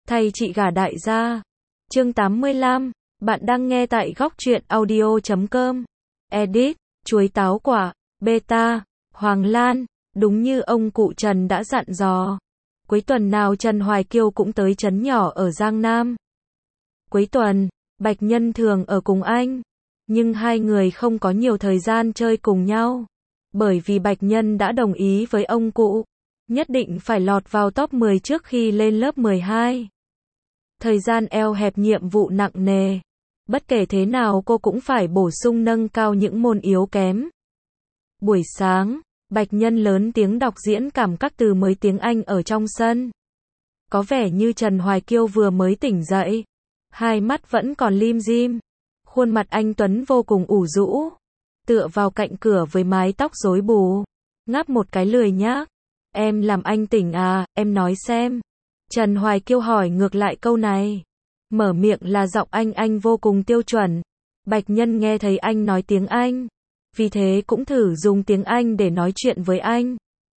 Thay chị gả đại gia. Chương 85, bạn đang nghe tại góc truyện audio.com. Edit, chuối táo quả, beta, Hoàng Lan, đúng như ông cụ Trần đã dặn dò. Cuối tuần nào Trần Hoài Kiêu cũng tới trấn nhỏ ở Giang Nam. Cuối tuần, Bạch Nhân thường ở cùng anh, nhưng hai người không có nhiều thời gian chơi cùng nhau. Bởi vì Bạch Nhân đã đồng ý với ông cụ, nhất định phải lọt vào top 10 trước khi lên lớp 12. Thời gian eo hẹp, nhiệm vụ nặng nề. Bất kể thế nào cô cũng phải bổ sung nâng cao những môn yếu kém. Buổi sáng, Bạch Nhân lớn tiếng đọc diễn cảm các từ mới tiếng Anh ở trong sân. Có vẻ như Trần Hoài Kiêu vừa mới tỉnh dậy, hai mắt vẫn còn lim dim. Khuôn mặt anh tuấn vô cùng ủ rũ, tựa vào cạnh cửa với mái tóc rối bù, ngáp một cái lười nhác. Em làm anh tỉnh à, em nói xem. Trần Hoài Kiêu hỏi ngược lại câu này. Mở miệng là giọng anh vô cùng tiêu chuẩn. Bạch Nhân nghe thấy anh nói tiếng Anh, vì thế cũng thử dùng tiếng Anh để nói chuyện với anh.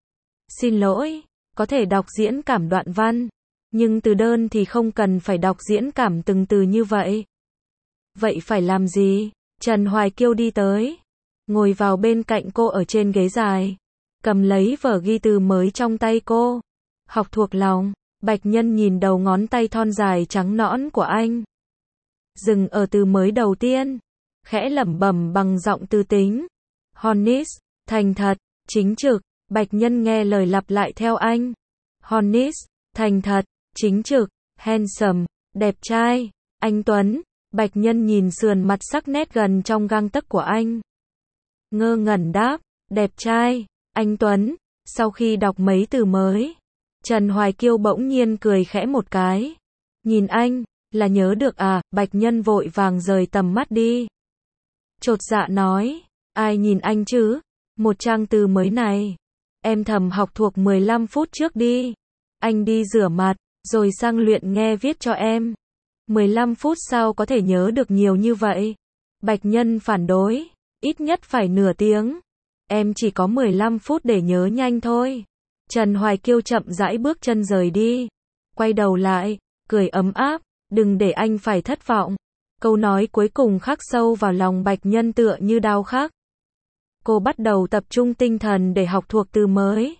Xin lỗi, có thể đọc diễn cảm đoạn văn, nhưng từ đơn thì không cần phải đọc diễn cảm từng từ như vậy. Vậy phải làm gì? Trần Hoài Kiêu đi tới, ngồi vào bên cạnh cô ở trên ghế dài, cầm lấy vở ghi từ mới trong tay cô, học thuộc lòng. Bạch Nhân nhìn đầu ngón tay thon dài trắng nõn của anh, dừng ở từ mới đầu tiên, khẽ lẩm bẩm bằng giọng tư tính. Honest, thành thật, chính trực. Bạch Nhân nghe lời lặp lại theo anh. Honest, thành thật, chính trực, handsome, đẹp trai, anh tuấn. Bạch Nhân nhìn sườn mặt sắc nét gần trong gang tấc của anh, ngơ ngẩn đáp, đẹp trai, anh tuấn. Sau khi đọc mấy từ mới, Trần Hoài Kiêu bỗng nhiên cười khẽ một cái. Nhìn anh, là nhớ được à? Bạch Nhân vội vàng rời tầm mắt đi, chột dạ nói, ai nhìn anh chứ? Một trang từ mới này, em thầm học thuộc 15 phút trước đi. Anh đi rửa mặt, rồi sang luyện nghe viết cho em. 15 phút sao có thể nhớ được nhiều như vậy? Bạch Nhân phản đối, ít nhất phải nửa tiếng. Em chỉ có 15 phút để nhớ nhanh thôi. Trần Hoài Kiêu chậm rãi bước chân rời đi, quay đầu lại, cười ấm áp, đừng để anh phải thất vọng. Câu nói cuối cùng khắc sâu vào lòng Bạch Nhân tựa như đao khắc. Cô bắt đầu tập trung tinh thần để học thuộc từ mới.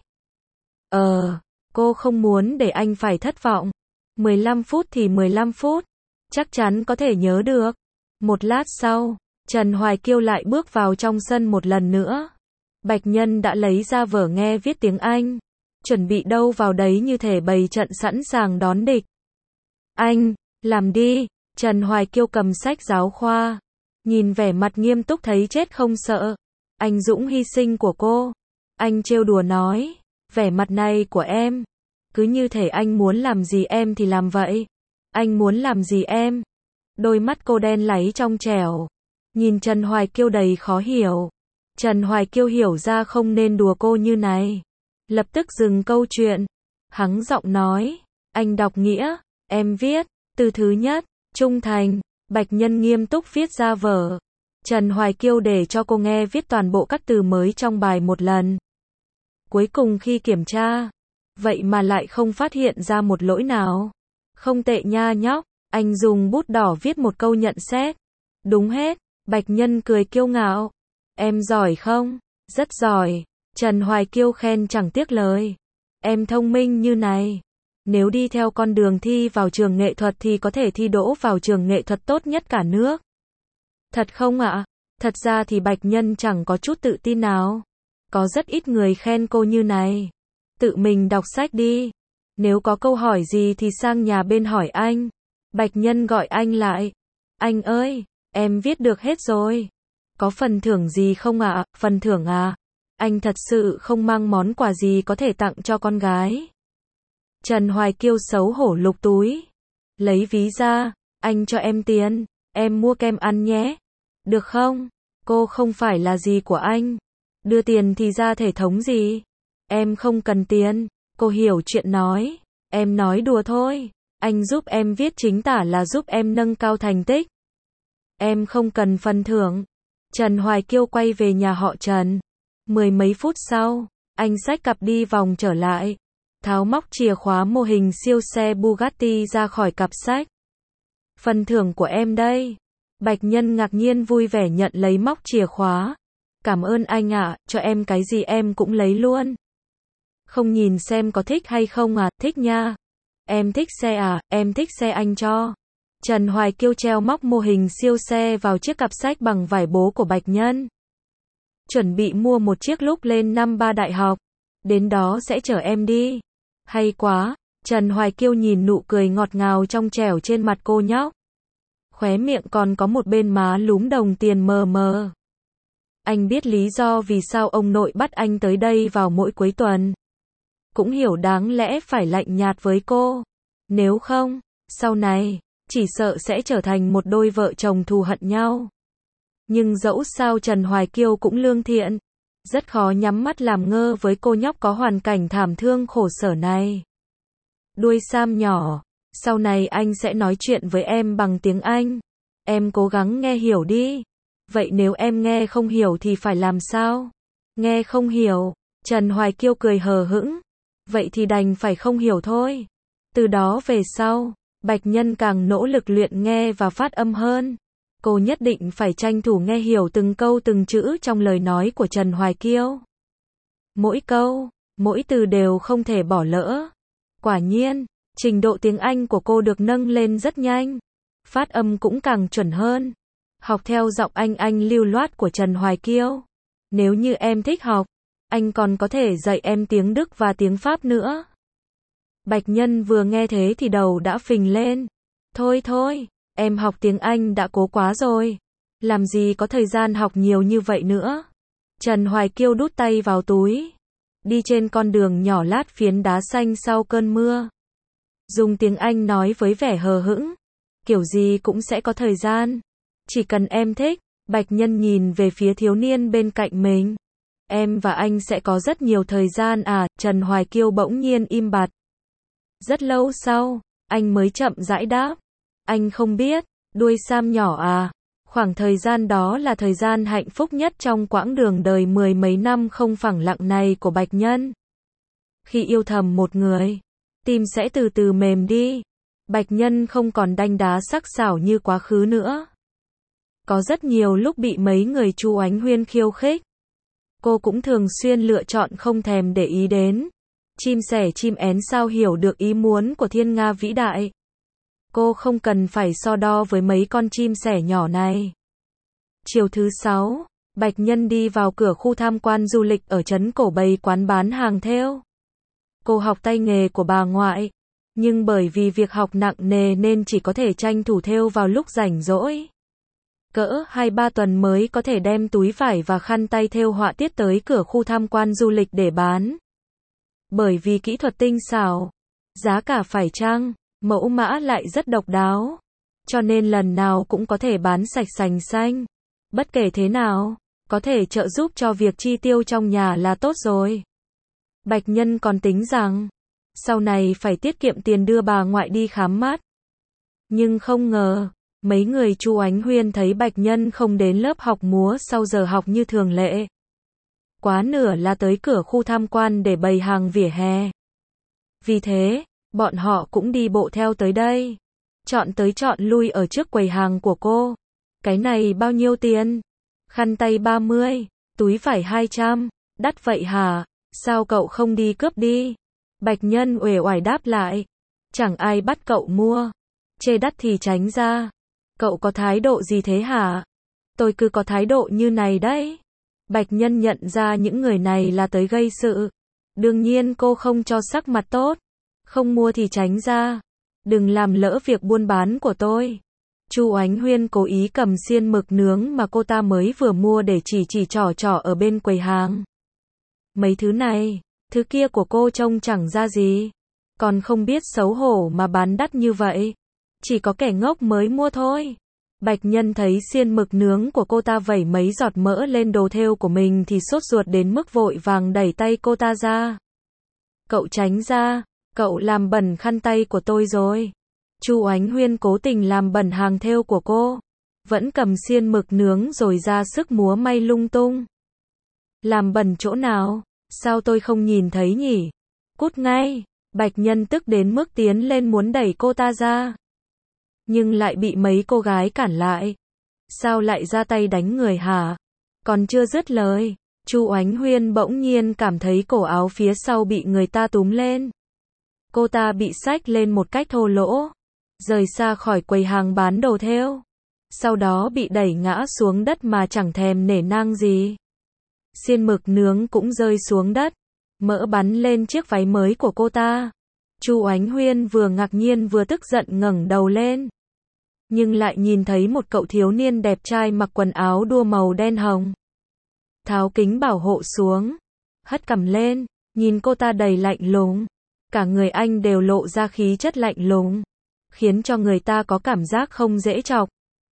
Cô không muốn để anh phải thất vọng. 15 phút thì 15 phút, chắc chắn có thể nhớ được. Một lát sau, Trần Hoài Kiêu lại bước vào trong sân một lần nữa. Bạch Nhân đã lấy ra vở nghe viết tiếng Anh, chuẩn bị đâu vào đấy như thể bày trận sẵn sàng đón địch. Anh, làm đi. Trần Hoài Kiêu cầm sách giáo khoa, nhìn vẻ mặt nghiêm túc thấy chết không sợ, anh dũng hy sinh của cô. Anh trêu đùa nói, vẻ mặt này của em, cứ như thể anh muốn làm gì em thì làm vậy. Anh muốn làm gì em? Đôi mắt cô đen láy trong trẻo, nhìn Trần Hoài Kiêu đầy khó hiểu. Trần Hoài Kiêu hiểu ra không nên đùa cô như này, lập tức dừng câu chuyện, hắng giọng nói, anh đọc nghĩa, em viết. Từ thứ nhất, trung thành. Bạch Nhân nghiêm túc viết ra vở. Trần Hoài Kiêu để cho cô nghe viết toàn bộ các từ mới trong bài một lần. Cuối cùng khi kiểm tra, vậy mà lại không phát hiện ra một lỗi nào. Không tệ nha nhóc. Anh dùng bút đỏ viết một câu nhận xét. Đúng hết. Bạch Nhân cười kiêu ngạo. Em giỏi không? Rất giỏi. Trần Hoài Kiêu khen chẳng tiếc lời. Em thông minh như này, nếu đi theo con đường thi vào trường nghệ thuật thì có thể thi đỗ vào trường nghệ thuật tốt nhất cả nước. Thật không ạ? Thật ra thì Bạch Nhân chẳng có chút tự tin nào. Có rất ít người khen cô như này. Tự mình đọc sách đi. Nếu có câu hỏi gì thì sang nhà bên hỏi anh. Bạch Nhân gọi anh lại. Anh ơi, em viết được hết rồi. Có phần thưởng gì không ạ? Phần thưởng à? Anh thật sự không mang món quà gì có thể tặng cho con gái. Trần Hoài Kiêu xấu hổ lục túi, lấy ví ra, anh cho em tiền, em mua kem ăn nhé. Được không? Cô không phải là gì của anh. Đưa tiền thì ra thể thống gì? Em không cần tiền. Cô hiểu chuyện nói. Em nói đùa thôi. Anh giúp em viết chính tả là giúp em nâng cao thành tích. Em không cần phần thưởng. Trần Hoài Kiêu quay về nhà họ Trần. 10 mấy phút sau, anh xách cặp đi vòng trở lại. tháo móc chìa khóa mô hình siêu xe Bugatti ra khỏi cặp sách. Phần thưởng của em đây. Bạch Nhân ngạc nhiên vui vẻ nhận lấy móc chìa khóa. Cảm ơn anh ạ, cho em cái gì em cũng lấy luôn. Không nhìn xem có thích hay không à, thích nha. Em thích xe à, em thích xe anh cho. Trần Hoài Kiêu treo móc mô hình siêu xe vào chiếc cặp sách bằng vải bố của Bạch Nhân. Chuẩn bị mua một chiếc lúc lên năm 3 đại học. Đến đó sẽ chở em đi. Hay quá. Trần Hoài Kiêu nhìn nụ cười ngọt ngào trong trẻo trên mặt cô nhóc. Khóe miệng còn có một bên má lúm đồng tiền mờ mờ. Anh biết lý do vì sao ông nội bắt anh tới đây vào mỗi cuối tuần. Cũng hiểu đáng lẽ phải lạnh nhạt với cô. Nếu không, sau này, chỉ sợ sẽ trở thành một đôi vợ chồng thù hận nhau. Nhưng dẫu sao Trần Hoài Kiêu cũng lương thiện. Rất khó nhắm mắt làm ngơ với cô nhóc có hoàn cảnh thảm thương khổ sở này. Đuôi Sam nhỏ, sau này anh sẽ nói chuyện với em bằng tiếng Anh. Em cố gắng nghe hiểu đi. Vậy nếu em nghe không hiểu thì phải làm sao? Nghe không hiểu, Trần Hoài Kiêu cười hờ hững. Vậy thì đành phải không hiểu thôi. Từ đó về sau, Bạch Nhân càng nỗ lực luyện nghe và phát âm hơn. Cô nhất định phải tranh thủ nghe hiểu từng câu từng chữ trong lời nói của Trần Hoài Kiêu. Mỗi câu, mỗi từ đều không thể bỏ lỡ. Quả nhiên, trình độ tiếng Anh của cô được nâng lên rất nhanh. Phát âm cũng càng chuẩn hơn. Học theo giọng anh lưu loát của Trần Hoài Kiêu. Nếu như em thích học, anh còn có thể dạy em tiếng Đức và tiếng Pháp nữa. Bạch Nhân vừa nghe thế thì đầu đã phình lên. Thôi thôi, em học tiếng Anh đã cố quá rồi. Làm gì có thời gian học nhiều như vậy nữa. Trần Hoài Kiêu đút tay vào túi. Đi trên con đường nhỏ lát phiến đá xanh sau cơn mưa. Dùng tiếng Anh nói với vẻ hờ hững. Kiểu gì cũng sẽ có thời gian. Chỉ cần em thích. Bạch Nhân nhìn về phía thiếu niên bên cạnh mình. Em và anh sẽ có rất nhiều thời gian à, Trần Hoài Kiêu bỗng nhiên im bặt. Rất lâu sau, anh mới chậm rãi đáp. Anh không biết, đuôi Sam nhỏ à, khoảng thời gian đó là thời gian hạnh phúc nhất trong quãng đường đời mười mấy năm không phẳng lặng này của Bạch Nhân. Khi yêu thầm một người, tim sẽ từ từ mềm đi. Bạch Nhân không còn đanh đá sắc sảo như quá khứ nữa. Có rất nhiều lúc bị mấy người Chu Ánh Huyên khiêu khích. Cô cũng thường xuyên lựa chọn không thèm để ý đến. Chim sẻ chim én sao hiểu được ý muốn của thiên nga vĩ đại. Cô không cần phải so đo với mấy con chim sẻ nhỏ này. Chiều thứ 6, Bạch Nhân đi vào cửa khu tham quan du lịch ở trấn Cổ Bầy quán bán hàng thêu. Cô học tay nghề của bà ngoại, nhưng bởi vì việc học nặng nề nên chỉ có thể tranh thủ thêu vào lúc rảnh rỗi. Cỡ 2-3 tuần mới có thể đem túi vải và khăn tay thêu họa tiết tới cửa khu tham quan du lịch để bán. Bởi vì kỹ thuật tinh xảo, giá cả phải chăng, mẫu mã lại rất độc đáo, cho nên lần nào cũng có thể bán sạch sành xanh. Bất kể thế nào, có thể trợ giúp cho việc chi tiêu trong nhà là tốt rồi. Bạch Nhân còn tính rằng, sau này phải tiết kiệm tiền đưa bà ngoại đi khám mắt. Nhưng không ngờ, mấy người Chu Ánh Huyên thấy Bạch Nhân không đến lớp học múa sau giờ học như thường lệ. Quá nửa là tới cửa khu tham quan để bày hàng vỉa hè. Vì thế, bọn họ cũng đi bộ theo tới đây. Chọn tới chọn lui ở trước quầy hàng của cô. Cái này bao nhiêu tiền? Khăn tay 30, túi vải 200, đắt vậy hả? Sao cậu không đi cướp đi? Bạch Nhân uể oải đáp lại. Chẳng ai bắt cậu mua. Chê đắt thì tránh ra. Cậu có thái độ gì thế hả? Tôi cứ có thái độ như này đấy. Bạch Nhân nhận ra những người này là tới gây sự. Đương nhiên cô không cho sắc mặt tốt. Không mua thì tránh ra. Đừng làm lỡ việc buôn bán của tôi. Chu Ánh Huyên cố ý cầm xiên mực nướng mà cô ta mới vừa mua để chỉ trỏ ở bên quầy hàng. Mấy thứ này, thứ kia của cô trông chẳng ra gì. Còn không biết xấu hổ mà bán đắt như vậy. Chỉ có kẻ ngốc mới mua thôi. Bạch Nhân thấy xiên mực nướng của cô ta vẩy mấy giọt mỡ lên đồ thêu của mình thì sốt ruột đến mức vội vàng đẩy tay cô ta ra. Cậu tránh ra, cậu làm bẩn khăn tay của tôi rồi. Chu Ánh Huyên cố tình làm bẩn hàng thêu của cô. Vẫn cầm xiên mực nướng rồi ra sức múa may lung tung. Làm bẩn chỗ nào? Sao tôi không nhìn thấy nhỉ? Cút ngay, Bạch Nhân tức đến mức tiến lên muốn đẩy cô ta ra. Nhưng lại bị mấy cô gái cản lại. Sao lại ra tay đánh người hả? Còn chưa dứt lời, Chu Oánh Huyên bỗng nhiên cảm thấy cổ áo phía sau bị người ta túm lên. Cô ta bị xách lên một cách thô lỗ, rời xa khỏi quầy hàng bán đồ thêu. Sau đó bị đẩy ngã xuống đất mà chẳng thèm nể nang gì. Xiên mực nướng cũng rơi xuống đất, mỡ bắn lên chiếc váy mới của cô ta. Chu Oánh Huyên vừa ngạc nhiên vừa tức giận ngẩng đầu lên. Nhưng lại nhìn thấy một cậu thiếu niên đẹp trai mặc quần áo đua màu đen hồng. Tháo kính bảo hộ xuống, hất cằm lên, nhìn cô ta đầy lạnh lùng. Cả người anh đều lộ ra khí chất lạnh lùng, khiến cho người ta có cảm giác không dễ chọc.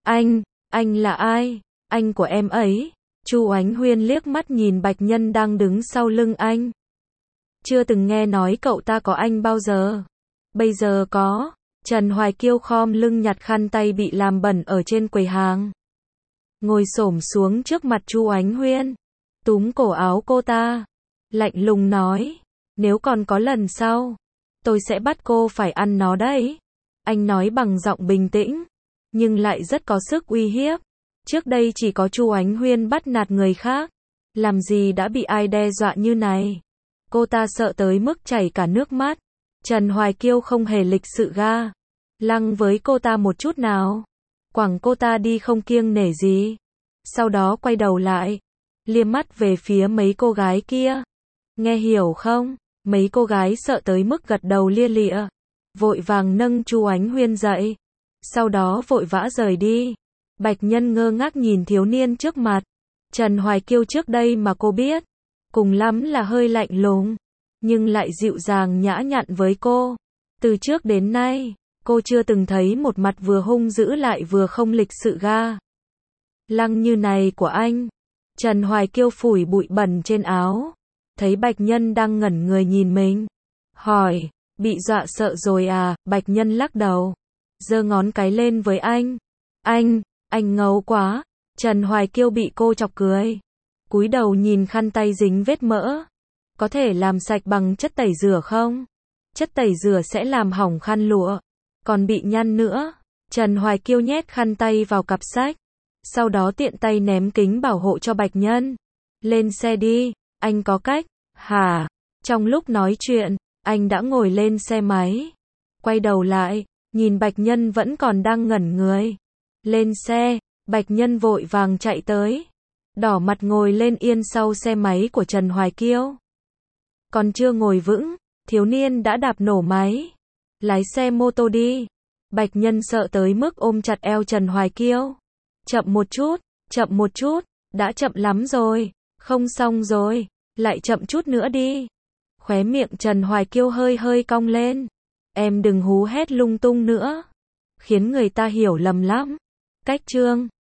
Anh là ai? Anh của em ấy. Chu Oánh Huyên liếc mắt nhìn Bạch Nhân đang đứng sau lưng anh. Chưa từng nghe nói cậu ta có anh bao giờ. Bây giờ có. Trần Hoài Kiêu khom lưng nhặt khăn tay bị làm bẩn ở trên quầy hàng. Ngồi xổm xuống trước mặt Chu Oánh Huyên, túm cổ áo cô ta, lạnh lùng nói, nếu còn có lần sau, tôi sẽ bắt cô phải ăn nó đấy. Anh nói bằng giọng bình tĩnh, nhưng lại rất có sức uy hiếp. Trước đây chỉ có Chu Oánh Huyên bắt nạt người khác, làm gì đã bị ai đe dọa như này. Cô ta sợ tới mức chảy cả nước mắt. Trần Hoài Kiêu không hề lịch sự ga lăng với cô ta một chút nào, quẳng cô ta đi không kiêng nể gì. Sau đó quay đầu lại, liếc mắt về phía mấy cô gái kia. Nghe hiểu không? Mấy cô gái sợ tới mức gật đầu lia lịa, vội vàng nâng Chu Oánh Huyên dậy, sau đó vội vã rời đi. Bạch Nhân ngơ ngác nhìn thiếu niên trước mặt. Trần Hoài Kiêu trước đây mà cô biết, cùng lắm là hơi lạnh lùng, nhưng lại dịu dàng nhã nhặn với cô. Từ trước đến nay, cô chưa từng thấy một mặt vừa hung dữ lại vừa không lịch sự ga lăng như này của anh. Trần Hoài Kiêu phủi bụi bẩn trên áo, thấy Bạch Nhân đang ngẩn người nhìn mình, hỏi, bị dọa sợ rồi à? Bạch Nhân lắc đầu, giơ ngón cái lên với anh. Anh ngầu quá. Trần Hoài Kiêu bị cô chọc cười, cúi đầu nhìn khăn tay dính vết mỡ. Có thể làm sạch bằng chất tẩy rửa không? Chất tẩy rửa sẽ làm hỏng khăn lụa, còn bị nhăn nữa. Trần Hoài Kiêu nhét khăn tay vào cặp sách, sau đó tiện tay ném kính bảo hộ cho Bạch Nhân. Lên xe đi, anh có cách. Hả? Trong lúc nói chuyện, anh đã ngồi lên xe máy. Quay đầu lại, nhìn Bạch Nhân vẫn còn đang ngẩn người. Lên xe, Bạch Nhân vội vàng chạy tới, đỏ mặt ngồi lên yên sau xe máy của Trần Hoài Kiêu. Còn chưa ngồi vững, thiếu niên đã đạp nổ máy. Lái xe mô tô đi. Bạch Nhân sợ tới mức ôm chặt eo Trần Hoài Kiêu. Chậm một chút, đã chậm lắm rồi, không xong rồi, lại chậm chút nữa đi. Khóe miệng Trần Hoài Kiêu hơi hơi cong lên. Em đừng hú hét lung tung nữa, khiến người ta hiểu lầm lắm. Cách chương